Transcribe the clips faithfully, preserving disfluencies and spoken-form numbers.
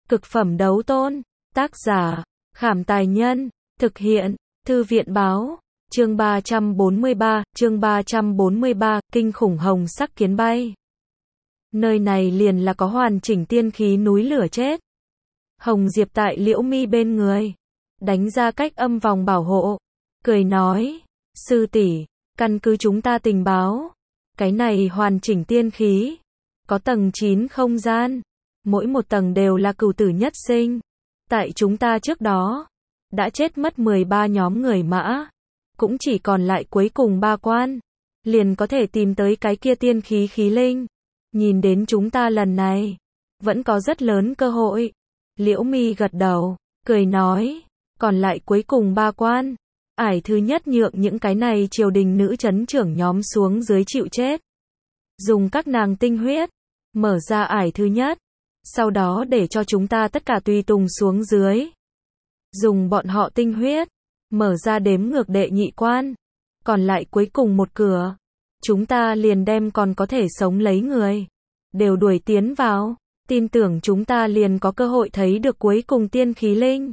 Cực phẩm đấu tôn. Tác giả, Khảm Tài Nhân. Thực hiện, Thư viện Báo. Chương ba trăm bốn mươi ba, chương ba trăm bốn mươi ba, kinh khủng hồng sắc kiến bay. Nơi này liền là có hoàn chỉnh tiên khí núi lửa chết. Hồng Diệp tại Liễu Mi bên người, đánh ra cách âm vòng bảo hộ, cười nói, sư tỷ, căn cứ chúng ta tình báo, cái này hoàn chỉnh tiên khí, có tầng chín không gian, mỗi một tầng đều là cửu tử nhất sinh. Tại chúng ta trước đó, đã chết mất mười ba nhóm người mã, cũng chỉ còn lại cuối cùng ba quan, liền có thể tìm tới cái kia tiên khí khí linh. Nhìn đến chúng ta lần này, vẫn có rất lớn cơ hội. Liễu Mi gật đầu, cười nói, còn lại cuối cùng ba quan, ải thứ nhất nhượng những cái này triều đình nữ chấn trưởng nhóm xuống dưới chịu chết. Dùng các nàng tinh huyết, mở ra ải thứ nhất, sau đó để cho chúng ta tất cả tùy tùng xuống dưới. Dùng bọn họ tinh huyết, mở ra đếm ngược đệ nhị quan, còn lại cuối cùng một cửa, chúng ta liền đem còn có thể sống lấy người, đều đuổi tiến vào, tin tưởng chúng ta liền có cơ hội thấy được cuối cùng tiên khí linh.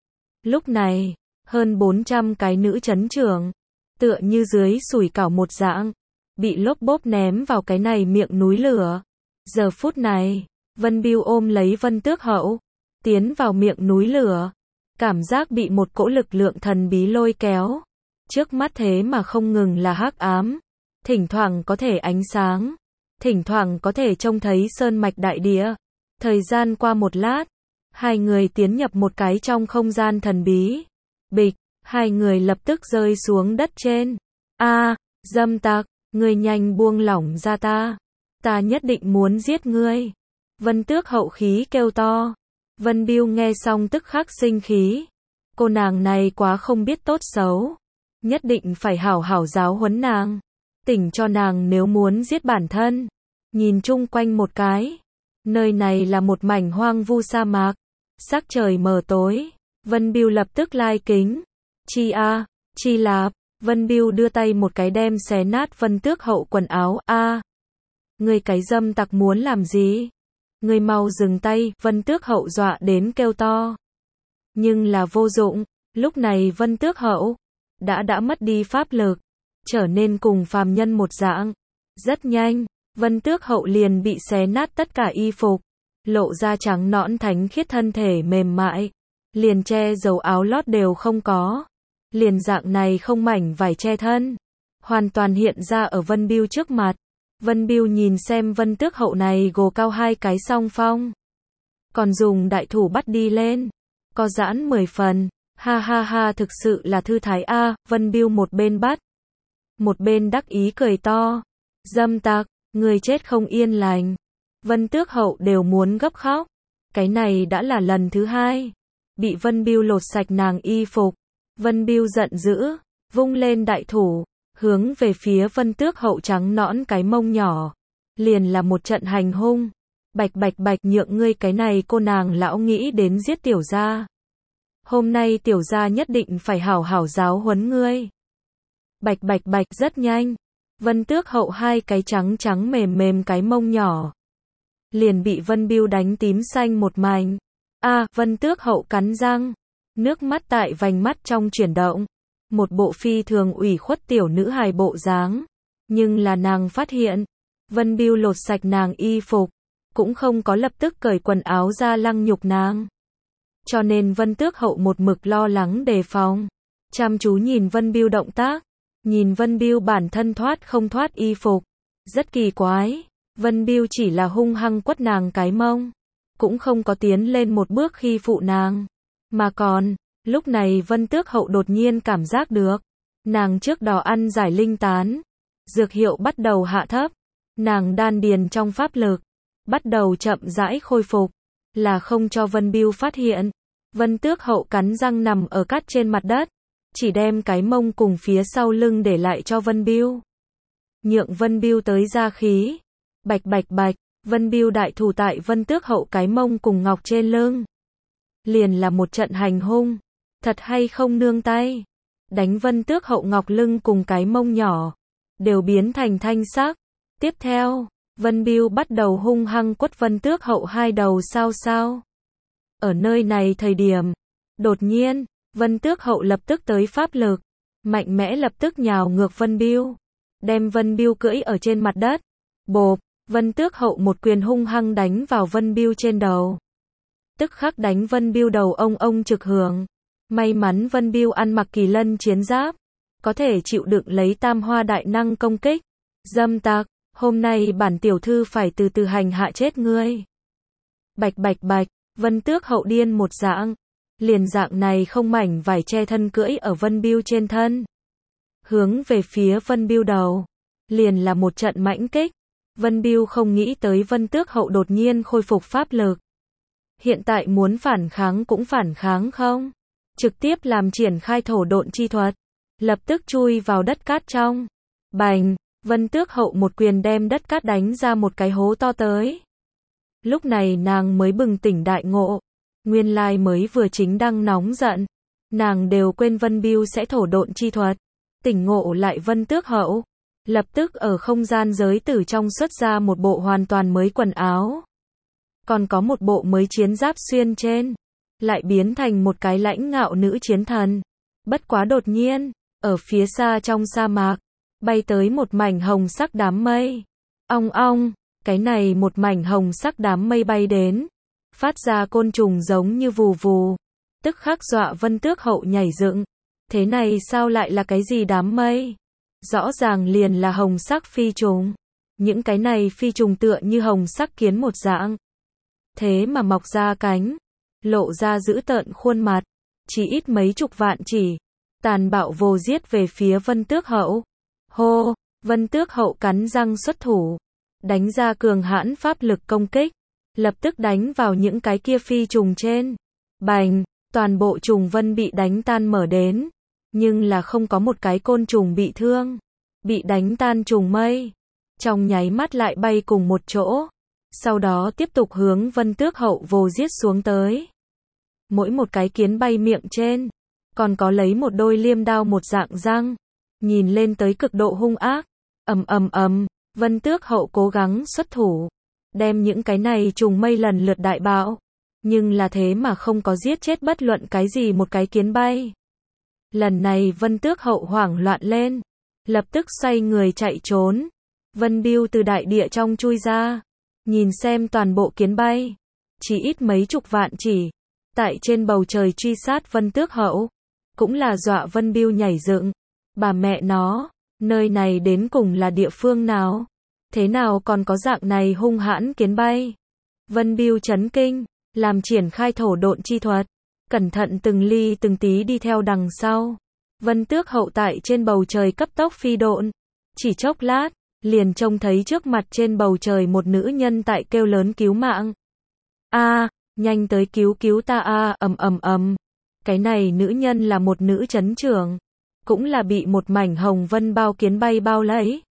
Lúc này, hơn bốn trăm cái nữ chấn trưởng, tựa như dưới sủi cảo một dạng, bị lốp bốp ném vào cái này miệng núi lửa. Giờ phút này, Vân Bưu ôm lấy Vân Tước Hậu, tiến vào miệng núi lửa, cảm giác bị một cỗ lực lượng thần bí lôi kéo. Trước mắt thế mà không ngừng là hắc ám, thỉnh thoảng có thể ánh sáng, thỉnh thoảng có thể trông thấy sơn mạch đại địa. Thời gian qua một lát, hai người tiến nhập một cái trong không gian thần bí. Bịch, hai người lập tức rơi xuống đất trên. A, dâm tặc, ngươi nhanh buông lỏng ra ta, ta nhất định muốn giết ngươi. Vân Tước Hậu khí kêu to. Vân Bưu nghe xong tức khắc sinh khí. Cô nàng này quá không biết tốt xấu, nhất định phải hảo hảo giáo huấn nàng, tỉnh cho nàng nếu muốn giết bản thân. Nhìn chung quanh một cái, nơi này là một mảnh hoang vu sa mạc, sắc trời mờ tối. Vân Bưu lập tức lai kính. Chi a, chi lạp. Vân Bưu đưa tay một cái đem xé nát Vân Tước Hậu quần áo. A, ngươi cái dâm tặc muốn làm gì? Ngươi mau dừng tay. Vân Tước Hậu dọa đến kêu to. Nhưng là vô dụng, lúc này Vân Tước Hậu đã đã mất đi pháp lực, trở nên cùng phàm nhân một dạng. Rất nhanh, Vân Tước Hậu liền bị xé nát tất cả y phục, lộ ra trắng nõn thánh khiết thân thể mềm mại, liền che dầu áo lót đều không có, liền dạng này không mảnh vải che thân, hoàn toàn hiện ra ở Vân Bưu trước mặt. Vân Bưu nhìn xem Vân Tước Hậu này gồ cao hai cái song phong, còn dùng đại thủ bắt đi lên, có giãn mười phần. Ha ha ha, thực sự là thư thái a. À. Vân Bưu một bên bắt, một bên đắc ý cười to. Dâm tặc, người chết không yên lành. Vân Tước Hậu đều muốn gấp khóc. Cái này đã là lần thứ hai bị Vân Bưu lột sạch nàng y phục. Vân Bưu giận dữ, vung lên đại thủ, hướng về phía Vân Tước Hậu trắng nõn cái mông nhỏ, liền là một trận hành hung. Bạch bạch bạch, nhượng ngươi cái này cô nàng lão nghĩ đến giết tiểu gia. Hôm nay tiểu gia nhất định phải hảo hảo giáo huấn ngươi. Bạch bạch bạch, rất nhanh, Vân Tước Hậu hai cái trắng trắng mềm mềm cái mông nhỏ, liền bị Vân Bưu đánh tím xanh một mảnh. A, à, Vân Tước Hậu cắn răng, nước mắt tại vành mắt trong chuyển động, một bộ phi thường ủy khuất tiểu nữ hài bộ dáng. Nhưng là nàng phát hiện, Vân Bưu lột sạch nàng y phục, cũng không có lập tức cởi quần áo ra lăng nhục nàng. Cho nên Vân Tước Hậu một mực lo lắng đề phòng, chăm chú nhìn Vân Bưu động tác, nhìn Vân Bưu bản thân thoát không thoát y phục. Rất kỳ quái, Vân Bưu chỉ là hung hăng quất nàng cái mông, cũng không có tiến lên một bước khi phụ nàng. Mà còn, lúc này Vân Tước Hậu đột nhiên cảm giác được, nàng trước đó ăn giải linh tán, dược hiệu bắt đầu hạ thấp, nàng đan điền trong pháp lực bắt đầu chậm rãi khôi phục, là không cho Vân Bưu phát hiện. Vân Tước Hậu cắn răng nằm ở cát trên mặt đất, chỉ đem cái mông cùng phía sau lưng để lại cho Vân Bưu, nhượng Vân Bưu tới ra khí. Bạch bạch bạch, Vân Bưu đại thủ tại Vân Tước Hậu cái mông cùng ngọc trên lưng, liền là một trận hành hung, thật hay không nương tay, đánh Vân Tước Hậu ngọc lưng cùng cái mông nhỏ đều biến thành thanh sắc. Tiếp theo, Vân Bưu bắt đầu hung hăng quất Vân Tước Hậu hai đầu sao sao. Ở nơi này thời điểm, đột nhiên, Vân Tước Hậu lập tức tới pháp lực, mạnh mẽ lập tức nhào ngược Vân Bưu, đem Vân Bưu cưỡi ở trên mặt đất. Bộp, Vân Tước Hậu một quyền hung hăng đánh vào Vân Bưu trên đầu. Tức khắc đánh Vân Bưu đầu ông ông trực hưởng. May mắn Vân Bưu ăn mặc kỳ lân chiến giáp, có thể chịu đựng lấy tam hoa đại năng công kích. Dâm tặc, hôm nay bản tiểu thư phải từ từ hành hạ chết ngươi. Bạch bạch bạch, Vân Tước Hậu điên một dạng. Liền dạng này không mảnh vải che thân cưỡi ở Vân Bưu trên thân. Hướng về phía Vân Bưu đầu. Liền là một trận mãnh kích. Vân Bưu không nghĩ tới Vân Tước Hậu đột nhiên khôi phục pháp lực. Hiện tại muốn phản kháng cũng phản kháng không? Trực tiếp làm triển khai thổ độn chi thuật. Lập tức chui vào đất cát trong. Bành, Vân Tước Hậu một quyền đem đất cát đánh ra một cái hố to tới. Lúc này nàng mới bừng tỉnh đại ngộ. Nguyên lai mới vừa chính đang nóng giận. Nàng đều quên Vân Bưu sẽ thổ độn chi thuật. Tỉnh ngộ lại Vân Tước Hậu. Lập tức ở không gian giới tử trong xuất ra một bộ hoàn toàn mới quần áo. Còn có một bộ mới chiến giáp xuyên trên. Lại biến thành một cái lãnh ngạo nữ chiến thần. Bất quá đột nhiên, ở phía xa trong sa mạc, bay tới một mảnh hồng sắc đám mây. Ong ong, cái này một mảnh hồng sắc đám mây bay đến. Phát ra côn trùng giống như vù vù. Tức khắc dọa Vân Tước Hậu nhảy dựng. Thế này sao lại là cái gì đám mây? Rõ ràng liền là hồng sắc phi trùng. Những cái này phi trùng tựa như hồng sắc kiến một dạng. Thế mà mọc ra cánh. Lộ ra dữ tợn khuôn mặt. Chỉ ít mấy chục vạn chỉ. Tàn bạo vồ giết về phía Vân Tước Hậu. Hô, Vân Tước Hậu cắn răng xuất thủ. Đánh ra cường hãn pháp lực công kích. Lập tức đánh vào những cái kia phi trùng trên. Bành, toàn bộ trùng vân bị đánh tan mở đến. Nhưng là không có một cái côn trùng bị thương. Bị đánh tan trùng mây. Trong nháy mắt lại bay cùng một chỗ. Sau đó tiếp tục hướng Vân Tước Hậu vồ giết xuống tới. Mỗi một cái kiến bay miệng trên. Còn có lấy một đôi liêm đao một dạng răng. Nhìn lên tới cực độ hung ác. Ầm ầm ầm, Vân Tước Hậu cố gắng xuất thủ. Đem những cái này trùng mây lần lượt đại bạo. Nhưng là thế mà không có giết chết bất luận cái gì một cái kiến bay. Lần này Vân Tước Hậu hoảng loạn lên. Lập tức xoay người chạy trốn. Vân Bưu từ đại địa trong chui ra. Nhìn xem toàn bộ kiến bay. Chỉ ít mấy chục vạn chỉ. Tại trên bầu trời truy sát Vân Tước Hậu. Cũng là dọa Vân Bưu nhảy dựng. Bà mẹ nó, nơi này đến cùng là địa phương nào? Thế nào còn có dạng này hung hãn kiến bay? Vân Bưu chấn kinh, làm triển khai thổ độn chi thuật. Cẩn thận từng ly từng tí đi theo đằng sau. Vân Tước Hậu tại trên bầu trời cấp tốc phi độn. Chỉ chốc lát, liền trông thấy trước mặt trên bầu trời một nữ nhân tại kêu lớn cứu mạng. A, nhanh tới cứu cứu ta a, ầm ầm ầm. Cái này nữ nhân là một nữ chấn trưởng. Cũng là bị một mảnh hồng vân bao kiến bay bao lấy.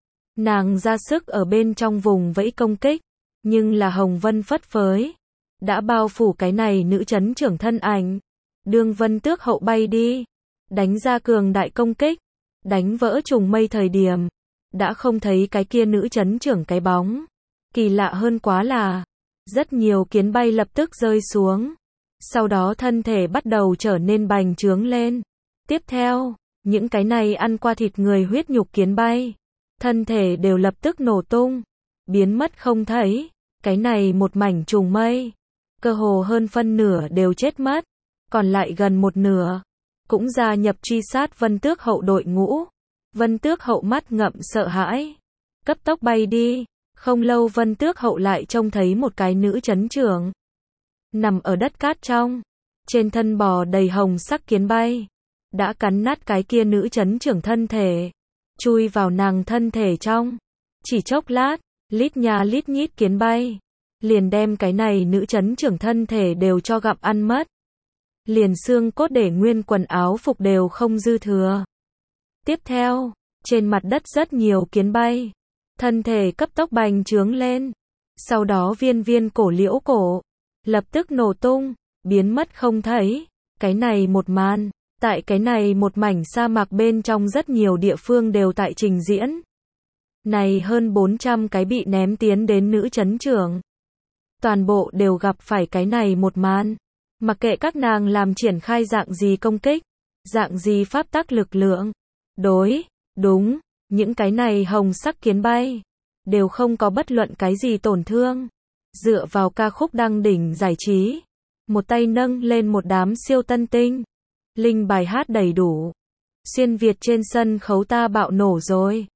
Nàng ra sức ở bên trong vùng vẫy công kích. Nhưng là hồng vân phất phới. Đã bao phủ cái này nữ chấn trưởng thân ảnh. Đương Vân Tước Hậu bay đi. Đánh ra cường đại công kích. Đánh vỡ trùng mây thời điểm. Đã không thấy cái kia nữ chấn trưởng cái bóng. Kỳ lạ hơn quá là. Rất nhiều kiến bay lập tức rơi xuống. Sau đó thân thể bắt đầu trở nên bành trướng lên. Tiếp theo, những cái này ăn qua thịt người huyết nhục kiến bay. Thân thể đều lập tức nổ tung. Biến mất không thấy. Cái này một mảnh trùng mây. Cơ hồ hơn phân nửa đều chết mất. Còn lại gần một nửa. Cũng gia nhập truy sát Vân Tước Hậu đội ngũ. Vân Tước Hậu mắt ngậm sợ hãi. Cấp tốc bay đi. Không lâu Vân Tước Hậu lại trông thấy một cái nữ chấn trưởng. Nằm ở đất cát trong. Trên thân bò đầy hồng sắc kiến bay. Đã cắn nát cái kia nữ chấn trưởng thân thể. Chui vào nàng thân thể trong. Chỉ chốc lát, lít nha lít nhít kiến bay. Liền đem cái này nữ chấn trưởng thân thể đều cho gặm ăn mất. Liền xương cốt để nguyên quần áo phục đều không dư thừa. Tiếp theo, trên mặt đất rất nhiều kiến bay. Thân thể cấp tốc bành trướng lên. Sau đó viên viên cổ liễu cổ. Lập tức nổ tung, biến mất không thấy. Cái này một màn. Tại cái này một mảnh sa mạc bên trong rất nhiều địa phương đều tại trình diễn. Này hơn bốn trăm cái bị ném tiến đến nữ chấn trưởng. Toàn bộ đều gặp phải cái này một màn. Mặc kệ các nàng làm triển khai dạng gì công kích, dạng gì pháp tắc lực lượng. Đối, đúng, những cái này hồng sắc kiến bay, đều không có bất luận cái gì tổn thương. Dựa vào ca khúc đăng đỉnh giải trí, một tay nâng lên một đám siêu tân tinh. Linh bài hát đầy đủ. Xuyên Việt trên sân khấu ta bạo nổ rồi.